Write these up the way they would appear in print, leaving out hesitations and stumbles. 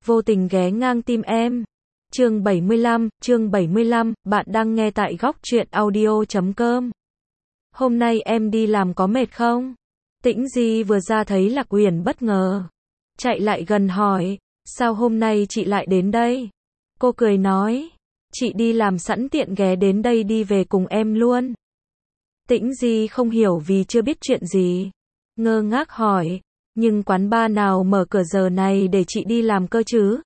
vô tình ghé ngang tim em. Chương 75, bạn đang nghe tại góc truyện audio.com. Hôm nay em đi làm có mệt không? Tĩnh Di vừa ra thấy Lạc Uyển bất ngờ. Chạy lại gần hỏi, sao hôm nay chị lại đến đây? Cô cười nói, chị đi làm sẵn tiện ghé đến đây đi về cùng em luôn. Tĩnh Di không hiểu vì chưa biết chuyện gì. Ngơ ngác hỏi, nhưng quán bar nào mở cửa giờ này để chị đi làm cơ chứ?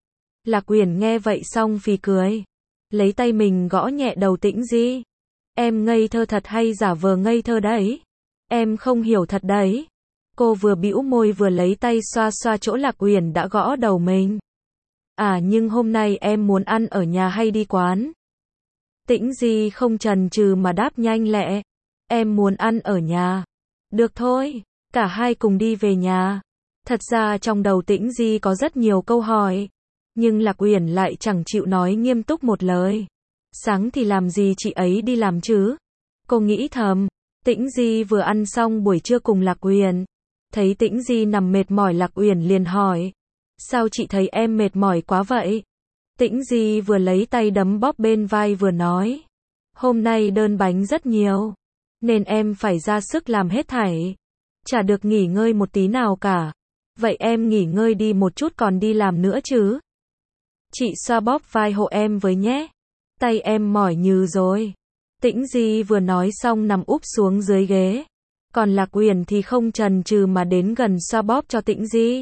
Lạc Uyển nghe vậy xong phì cười. Lấy tay mình gõ nhẹ đầu Tĩnh Di. Em ngây thơ thật hay giả vờ ngây thơ đấy? Em không hiểu thật đấy. Cô vừa bĩu môi vừa lấy tay xoa xoa chỗ Lạc Uyển đã gõ đầu mình. À nhưng hôm nay em muốn ăn ở nhà hay đi quán? Tĩnh Di không chần chừ mà đáp nhanh lẹ. Em muốn ăn ở nhà. Được thôi, cả hai cùng đi về nhà. Thật ra trong đầu Tĩnh Di có rất nhiều câu hỏi. Nhưng Lạc Uyển lại chẳng chịu nói nghiêm túc một lời. Sáng thì làm gì chị ấy đi làm chứ? Cô nghĩ thầm. Tĩnh Di vừa ăn xong buổi trưa cùng Lạc Uyển. Thấy Tĩnh Di nằm mệt mỏi Lạc Uyển liền hỏi. Sao chị thấy em mệt mỏi quá vậy? Tĩnh Di vừa lấy tay đấm bóp bên vai vừa nói. Hôm nay đơn bánh rất nhiều. Nên em phải ra sức làm hết thảy. Chả được nghỉ ngơi một tí nào cả. Vậy em nghỉ ngơi đi một chút còn đi làm nữa chứ? Chị xoa bóp vai hộ em với nhé. Tay em mỏi nhừ rồi. Tĩnh Di vừa nói xong nằm úp xuống dưới ghế. Còn Lạc Uyển thì không chần chừ mà đến gần xoa bóp cho Tĩnh Di.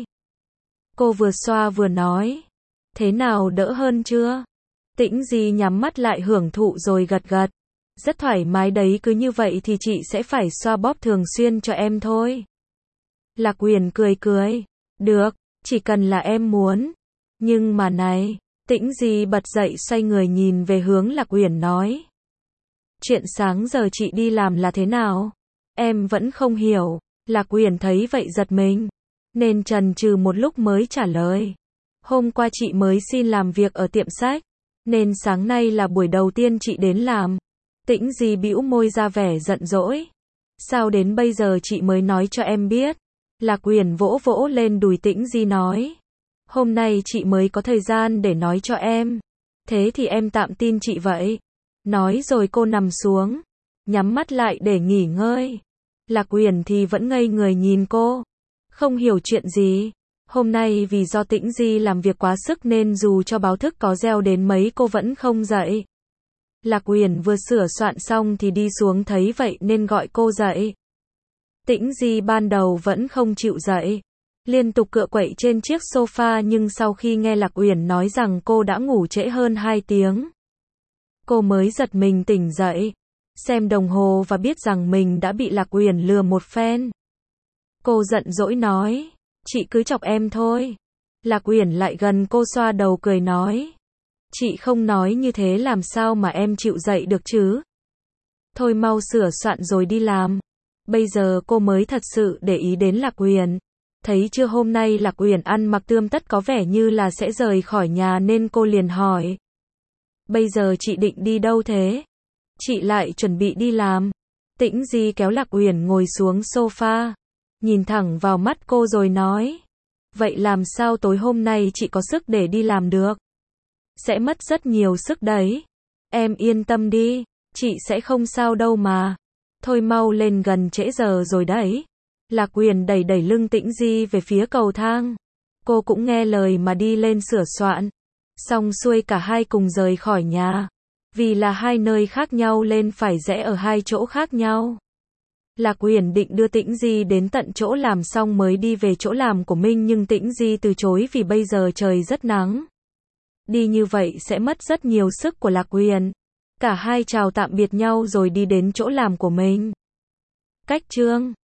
Cô vừa xoa vừa nói. Thế nào đỡ hơn chưa? Tĩnh Di nhắm mắt lại hưởng thụ rồi gật gật. Rất thoải mái đấy, cứ như vậy thì chị sẽ phải xoa bóp thường xuyên cho em thôi. Lạc Uyển cười cười. Được, chỉ cần là em muốn. Nhưng mà này, Tĩnh Di bật dậy xoay người nhìn về hướng Lạc Uyển nói. Chuyện sáng giờ chị đi làm là thế nào? Em vẫn không hiểu. Lạc Uyển thấy vậy giật mình. Nên chần chừ một lúc mới trả lời. Hôm qua chị mới xin làm việc ở tiệm sách. Nên sáng nay là buổi đầu tiên chị đến làm. Tĩnh Di bĩu môi ra vẻ giận dỗi. Sao đến bây giờ chị mới nói cho em biết? Lạc Uyển vỗ vỗ lên đùi Tĩnh Di nói. Hôm nay chị mới có thời gian để nói cho em. Thế thì em tạm tin chị vậy. Nói rồi cô nằm xuống. Nhắm mắt lại để nghỉ ngơi. Lạc Uyển thì vẫn ngây người nhìn cô. Không hiểu chuyện gì. Hôm nay vì do Tĩnh Di làm việc quá sức nên dù cho báo thức có reo đến mấy cô vẫn không dậy. Lạc Uyển vừa sửa soạn xong thì đi xuống thấy vậy nên gọi cô dậy. Tĩnh Di ban đầu vẫn không chịu dậy. Liên tục cựa quậy trên chiếc sofa nhưng sau khi nghe Lạc Uyển nói rằng cô đã ngủ trễ hơn 2 tiếng. Cô mới giật mình tỉnh dậy. Xem đồng hồ và biết rằng mình đã bị Lạc Uyển lừa một phen. Cô giận dỗi nói. Chị cứ chọc em thôi. Lạc Uyển lại gần cô xoa đầu cười nói. Chị không nói như thế làm sao mà em chịu dậy được chứ? Thôi mau sửa soạn rồi đi làm. Bây giờ cô mới thật sự để ý đến Lạc Uyển. Thấy chưa hôm nay Lạc Uyển ăn mặc tươm tất có vẻ như là sẽ rời khỏi nhà nên cô liền hỏi. Bây giờ chị định đi đâu thế? Chị lại chuẩn bị đi làm. Tĩnh Di kéo Lạc Uyển ngồi xuống sofa. Nhìn thẳng vào mắt cô rồi nói. Vậy làm sao tối hôm nay chị có sức để đi làm được? Sẽ mất rất nhiều sức đấy. Em yên tâm đi. Chị sẽ không sao đâu mà. Thôi mau lên gần trễ giờ rồi đấy. Lạc Uyển đẩy đẩy lưng Tĩnh Di về phía cầu thang. Cô cũng nghe lời mà đi lên sửa soạn. Xong xuôi cả hai cùng rời khỏi nhà. Vì là hai nơi khác nhau nên phải rẽ ở hai chỗ khác nhau. Lạc Uyển định đưa Tĩnh Di đến tận chỗ làm xong mới đi về chỗ làm của mình nhưng Tĩnh Di từ chối vì bây giờ trời rất nắng. Đi như vậy sẽ mất rất nhiều sức của Lạc Uyển. Cả hai chào tạm biệt nhau rồi đi đến chỗ làm của mình. Cách chương